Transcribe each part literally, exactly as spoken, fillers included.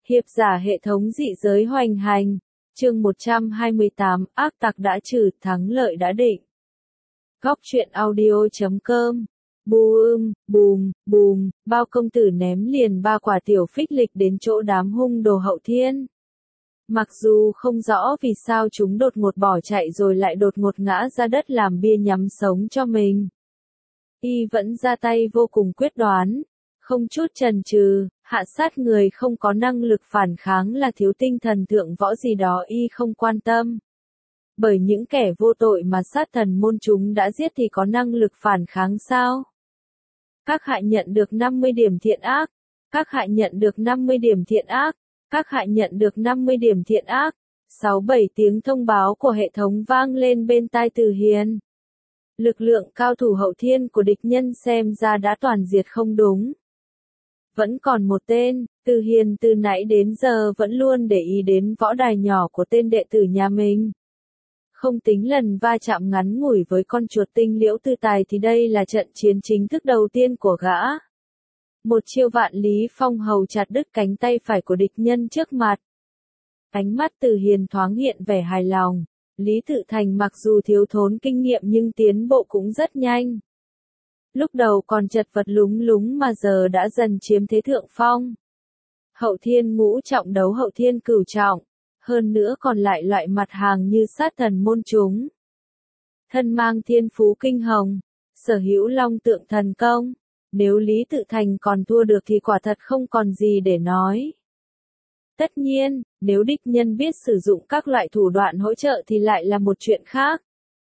Hiệp giả hệ thống dị giới hoành hành. Chương một trăm hai mươi tám, ác tặc đã trừ, thắng lợi đã định. Góc truyện audio chấm com. Bùm, bùm, bùm, bao công tử ném liền ba quả tiểu phích lịch đến chỗ đám hung đồ Hậu Thiên. Mặc dù không rõ vì sao chúng đột ngột bỏ chạy rồi lại đột ngột ngã ra đất làm bia nhắm sống cho mình. Y vẫn ra tay vô cùng quyết đoán, không chút chần chừ, hạ sát người không có năng lực phản kháng là thiếu tinh thần thượng võ gì đó Y không quan tâm. Bởi những kẻ vô tội mà sát thần môn chúng đã giết thì có năng lực phản kháng sao? Các hạ nhận được năm mươi điểm thiện ác. Các hạ nhận được năm mươi điểm thiện ác. Các hạ nhận được năm mươi điểm thiện ác. Sáu bảy tiếng thông báo của hệ thống vang lên bên tai Từ Hiền. Lực lượng cao thủ Hậu Thiên của địch nhân xem ra đã toàn diệt không đúng. Vẫn còn một tên, Từ Hiền từ nãy đến giờ vẫn luôn để ý đến võ đài nhỏ của tên đệ tử nhà mình. Không tính lần va chạm ngắn ngủi với con chuột tinh Liễu Tư Tài thì đây là trận chiến chính thức đầu tiên của gã. Một chiêu vạn lý phong hầu chặt đứt cánh tay phải của địch nhân trước mặt. Ánh mắt Từ Hiền thoáng hiện vẻ hài lòng. Lý Tự Thành mặc dù thiếu thốn kinh nghiệm nhưng tiến bộ cũng rất nhanh. Lúc đầu còn chật vật lúng lúng mà giờ đã dần chiếm thế thượng phong. Hậu Thiên ngũ trọng đấu Hậu Thiên cửu trọng. Hơn nữa còn lại loại mặt hàng như sát thần môn chúng. Thân mang thiên phú kinh hồng. Sở hữu long tượng thần công. Nếu Lý Tự Thành còn thua được thì quả thật không còn gì để nói. Tất nhiên, nếu địch nhân biết sử dụng các loại thủ đoạn hỗ trợ thì lại là một chuyện khác.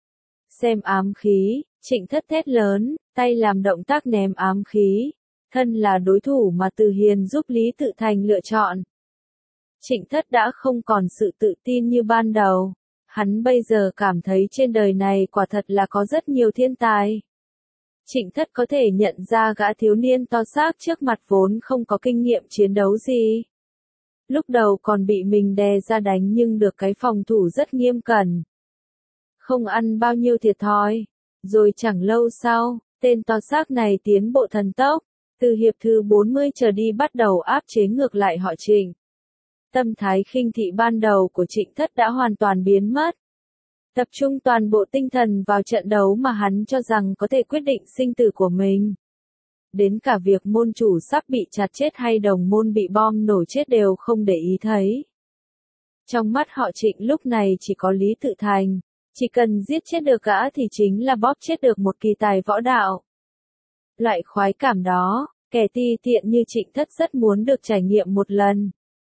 Xem ám khí, Trịnh Thất thét lớn, tay làm động tác ném ám khí. Thân là đối thủ mà Từ Hiền giúp Lý Tự Thành lựa chọn. Trịnh Thất đã không còn sự tự tin như ban đầu. Hắn bây giờ cảm thấy trên đời này quả thật là có rất nhiều thiên tài. Trịnh Thất có thể nhận ra gã thiếu niên to xác trước mặt vốn không có kinh nghiệm chiến đấu gì. Lúc đầu còn bị mình đè ra đánh nhưng được cái phòng thủ rất nghiêm cẩn. Không ăn bao nhiêu thiệt thòi. Rồi chẳng lâu sau, tên to xác này tiến bộ thần tốc. Từ hiệp thứ bốn mươi trở đi bắt đầu áp chế ngược lại họ Trịnh. Tâm thái khinh thị ban đầu của Trịnh Thất đã hoàn toàn biến mất. Tập trung toàn bộ tinh thần vào trận đấu mà hắn cho rằng có thể quyết định sinh tử của mình. Đến cả việc môn chủ sắp bị chặt chết hay đồng môn bị bom nổ chết đều không để ý thấy. Trong mắt họ Trịnh lúc này chỉ có Lý Tự Thành. Chỉ cần giết chết được gã thì chính là bóp chết được một kỳ tài võ đạo. Loại khoái cảm đó, kẻ ti tiện như Trịnh Thất rất muốn được trải nghiệm một lần.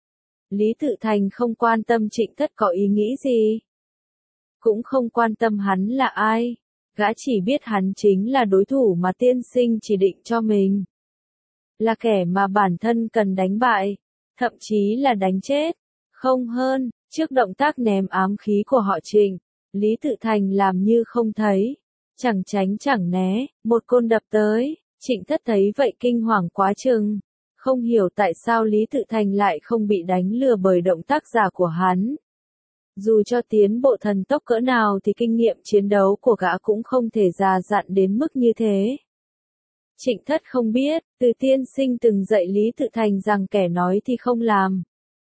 Lý Tự Thành không quan tâm Trịnh Thất có ý nghĩ gì. Cũng không quan tâm hắn là ai. Gã chỉ biết hắn chính là đối thủ mà tiên sinh chỉ định cho mình. Là kẻ mà bản thân cần đánh bại. Thậm chí là đánh chết. Không hơn, trước động tác ném ám khí của họ Trịnh, Lý Tự Thành làm như không thấy. Chẳng tránh chẳng né, một côn đập tới. Trịnh Thất thấy vậy kinh hoàng quá chừng. Không hiểu tại sao Lý Tự Thành lại không bị đánh lừa bởi động tác giả của hắn. Dù cho tiến bộ thần tốc cỡ nào thì kinh nghiệm chiến đấu của gã cũng không thể già dặn đến mức như thế. Trịnh Thất không biết, từ tiên sinh từng dạy Lý Tự Thành rằng kẻ nói thì không làm.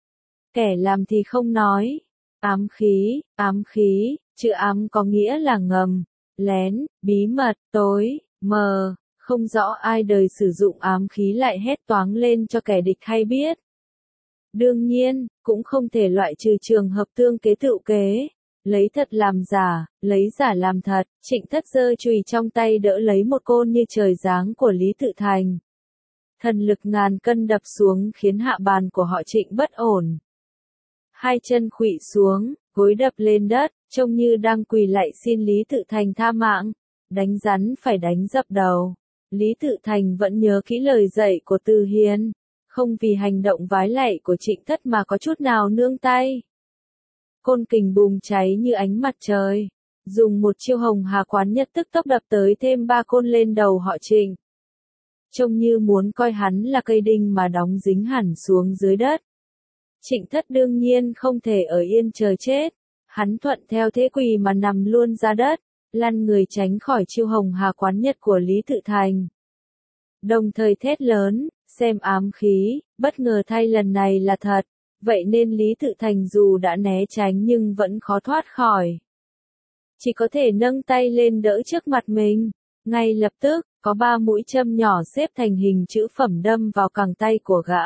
Kẻ làm thì không nói. Ám khí, ám khí, chữ ám có nghĩa là ngầm, lén, bí mật, tối, mờ. Không rõ ai đời sử dụng ám khí lại hét toáng lên cho kẻ địch hay biết. Đương nhiên, cũng không thể loại trừ trường hợp tương kế tựu kế. Lấy thật làm giả, lấy giả làm thật. Trịnh Thất giơ chùy trong tay đỡ lấy một côn như trời giáng của Lý Tự Thành. Thần lực ngàn cân đập xuống khiến hạ bàn của họ Trịnh bất ổn. Hai chân khuỵu xuống, gối đập lên đất, trông như đang quỳ lạy xin Lý Tự Thành tha mạng. Đánh rắn phải đánh dập đầu. Lý Tự Thành vẫn nhớ kỹ lời dạy của Từ Hiền, không vì hành động vái lạy của Trịnh Thất mà có chút nào nương tay. Côn kình bùng cháy như ánh mặt trời, dùng một chiêu hồng hà quán nhật tức tốc đập tới thêm ba côn lên đầu họ Trịnh. Trông như muốn coi hắn là cây đinh mà đóng dính hẳn xuống dưới đất. Trịnh Thất đương nhiên không thể ở yên chờ chết, hắn thuận theo thế quỳ mà nằm luôn ra đất. Lăn người tránh khỏi chiêu hồng hà quán nhật của Lý Tự Thành. Đồng thời thét lớn, xem ám khí, bất ngờ thay lần này là thật, vậy nên Lý Tự Thành dù đã né tránh nhưng vẫn khó thoát khỏi. Chỉ có thể nâng tay lên đỡ trước mặt mình, ngay lập tức, có ba mũi châm nhỏ xếp thành hình chữ phẩm đâm vào cẳng tay của gã.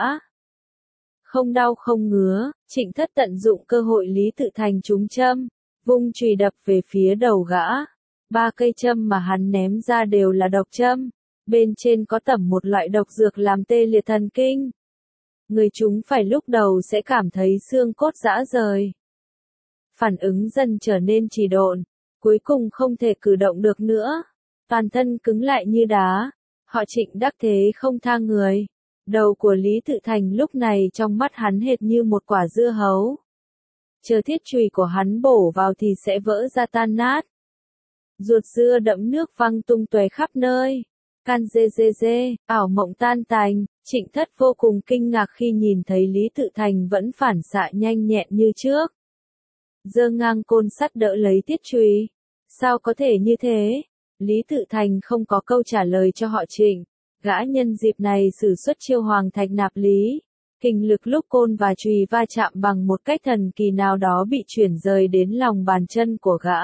Không đau không ngứa, Trịnh Thất tận dụng cơ hội Lý Tự Thành trúng châm, vung chùy đập về phía đầu gã. Ba cây châm mà hắn ném ra đều là độc châm, bên trên có tẩm một loại độc dược làm tê liệt thần kinh. Người chúng phải lúc đầu sẽ cảm thấy xương cốt rã rời. Phản ứng dần trở nên trì độn, cuối cùng không thể cử động được nữa. Toàn thân cứng lại như đá, họ Trịnh đắc thế không tha người. Đầu của Lý Tự Thành lúc này trong mắt hắn hệt như một quả dưa hấu. Chờ thiết chùy của hắn bổ vào thì sẽ vỡ ra tan nát. Ruột dưa đẫm nước văng tung tóe khắp nơi. Can dê dê dê, ảo mộng tan tành, Trịnh Thất vô cùng kinh ngạc khi nhìn thấy Lý Tự Thành vẫn phản xạ nhanh nhẹn như trước. Giơ ngang côn sắt đỡ lấy thiết chùy. Sao có thể như thế? Lý Tự Thành không có câu trả lời cho họ Trịnh. Gã nhân dịp này sử xuất chiêu hoàng thạch nạp lý. Kình lực lúc côn và chùy va chạm bằng một cách thần kỳ nào đó bị chuyển rời đến lòng bàn chân của gã.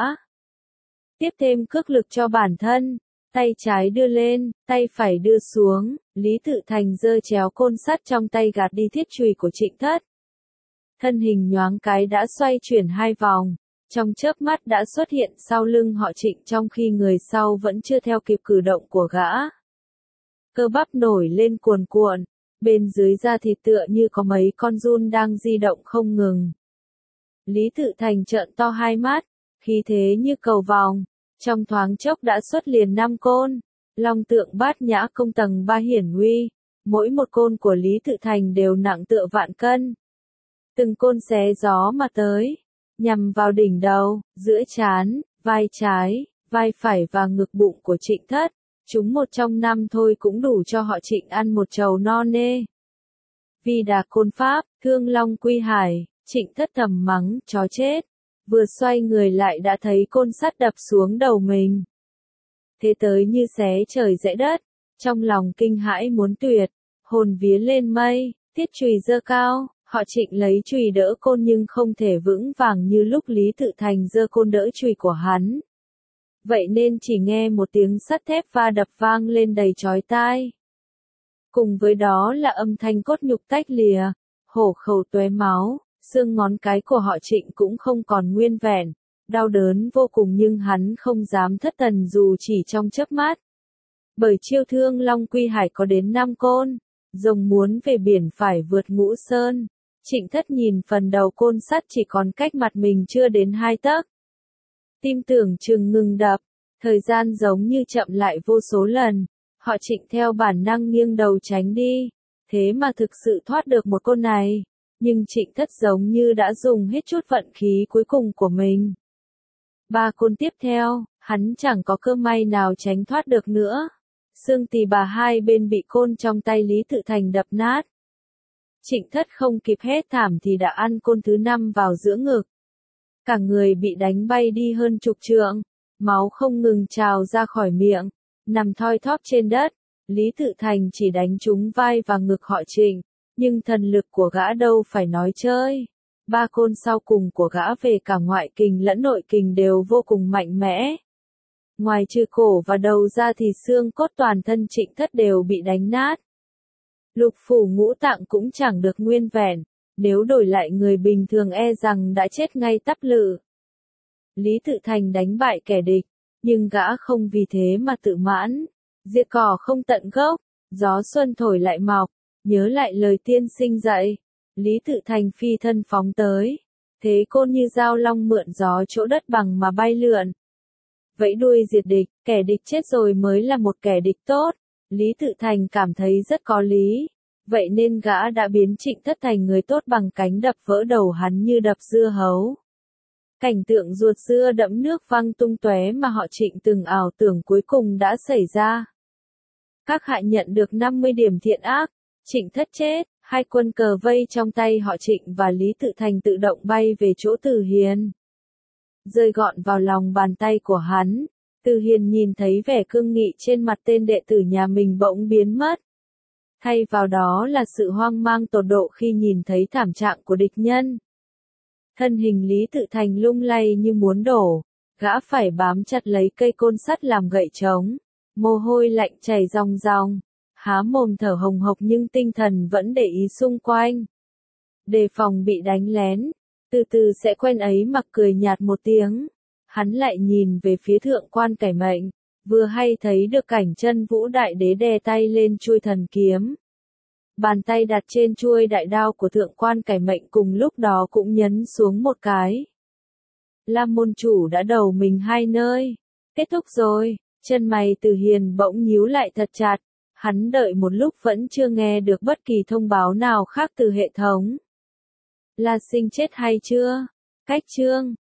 Tiếp thêm cước lực cho bản thân. Tay trái đưa lên, tay phải đưa xuống, Lý Tự Thành giơ chéo côn sắt trong tay gạt đi thiết chùy của Trịnh Thất. Thân hình nhoáng cái đã xoay chuyển hai vòng, trong chớp mắt đã xuất hiện sau lưng họ Trịnh trong khi người sau vẫn chưa theo kịp cử động của gã. Cơ bắp nổi lên cuồn cuộn, bên dưới da thịt tựa như có mấy con giun đang di động không ngừng. Lý Tự Thành trợn to hai mắt, khí thế như cầu vòng. Trong thoáng chốc đã xuất liền năm côn, long tượng bát nhã công tầng ba hiển uy, mỗi một côn của Lý Tự Thành đều nặng tựa vạn cân. Từng côn xé gió mà tới, nhằm vào đỉnh đầu, giữa trán, vai trái, vai phải và ngực bụng của Trịnh Thất, chúng một trong năm thôi cũng đủ cho họ Trịnh ăn một chầu no nê. Vì đà côn pháp, thương long quy hải, Trịnh Thất thầm mắng, chó chết. Vừa xoay người lại đã thấy côn sắt đập xuống đầu mình. Thế tới như xé trời rẽ đất, trong lòng kinh hãi muốn tuyệt, hồn vía lên mây, thiết chùy giơ cao, họ Trịnh lấy chùy đỡ côn nhưng không thể vững vàng như lúc Lý Tự Thành giơ côn đỡ chùy của hắn. Vậy nên chỉ nghe một tiếng sắt thép va đập vang lên đầy chói tai. Cùng với đó là âm thanh cốt nhục tách lìa, hổ khẩu tóe máu. Xương ngón cái của họ Trịnh cũng không còn nguyên vẹn, đau đớn vô cùng nhưng hắn không dám thất thần dù chỉ trong chớp mắt. Bởi chiêu thương long quy hải có đến năm côn, rồng muốn về biển phải vượt ngũ sơn. Trịnh Thất nhìn phần đầu côn sắt chỉ còn cách mặt mình chưa đến hai tấc. Tim tưởng chừng ngừng đập, thời gian giống như chậm lại vô số lần, họ Trịnh theo bản năng nghiêng đầu tránh đi, thế mà thực sự thoát được một côn này. Nhưng Trịnh Thất giống như đã dùng hết chút vận khí cuối cùng của mình. Ba côn tiếp theo, hắn chẳng có cơ may nào tránh thoát được nữa. Xương tỳ bà hai bên bị côn trong tay Lý Tự Thành đập nát. Trịnh Thất không kịp hét thảm thì đã ăn côn thứ năm vào giữa ngực. Cả người bị đánh bay đi hơn chục trượng, máu không ngừng trào ra khỏi miệng, nằm thoi thóp trên đất. Lý Tự Thành chỉ đánh trúng vai và ngực họ Trịnh. Nhưng thần lực của gã đâu phải nói chơi. Ba côn sau cùng của gã về cả ngoại kình lẫn nội kình đều vô cùng mạnh mẽ. Ngoài trừ cổ và đầu ra thì xương cốt toàn thân Trịnh Thất đều bị đánh nát. Lục phủ ngũ tạng cũng chẳng được nguyên vẹn, nếu đổi lại người bình thường e rằng đã chết ngay tắp lự. Lý Tự Thành đánh bại kẻ địch, nhưng gã không vì thế mà tự mãn. Diệt cỏ không tận gốc, gió xuân thổi lại mọc. Nhớ lại lời tiên sinh dạy, Lý Tự Thành phi thân phóng tới, thế côn như dao long mượn gió chỗ đất bằng mà bay lượn. Vẫy đuôi diệt địch, kẻ địch chết rồi mới là một kẻ địch tốt, Lý Tự Thành cảm thấy rất có lý, vậy nên gã đã biến Trịnh Thất thành người tốt bằng cánh đập vỡ đầu hắn như đập dưa hấu. Cảnh tượng ruột dưa đẫm nước văng tung tóe mà họ Trịnh từng ảo tưởng cuối cùng đã xảy ra. Các hạ nhận được năm mươi điểm thiện ác. Trịnh Thất chết, hai quân cờ vây trong tay họ Trịnh và Lý Tự Thành tự động bay về chỗ Từ Hiền. Rơi gọn vào lòng bàn tay của hắn, Từ Hiền nhìn thấy vẻ cương nghị trên mặt tên đệ tử nhà mình bỗng biến mất. Thay vào đó là sự hoang mang tột độ khi nhìn thấy thảm trạng của địch nhân. Thân hình Lý Tự Thành lung lay như muốn đổ, gã phải bám chặt lấy cây côn sắt làm gậy trống, mồ hôi lạnh chảy ròng ròng, há mồm thở hồng hộc nhưng tinh thần vẫn để ý xung quanh. Đề phòng bị đánh lén, từ từ sẽ quen ấy mặc cười nhạt một tiếng. Hắn lại nhìn về phía thượng quan Cải Mệnh, vừa hay thấy được cảnh Chân Vũ Đại Đế đè tay lên chuôi thần kiếm. Bàn tay đặt trên chuôi đại đao của thượng quan Cải Mệnh cùng lúc đó cũng nhấn xuống một cái. Lam môn chủ đã đầu mình hai nơi. Kết thúc rồi, chân mày Từ Hiền bỗng nhíu lại thật chặt. Hắn đợi một lúc vẫn chưa nghe được bất kỳ thông báo nào khác từ hệ thống. La Sinh chết hay chưa? Cách chương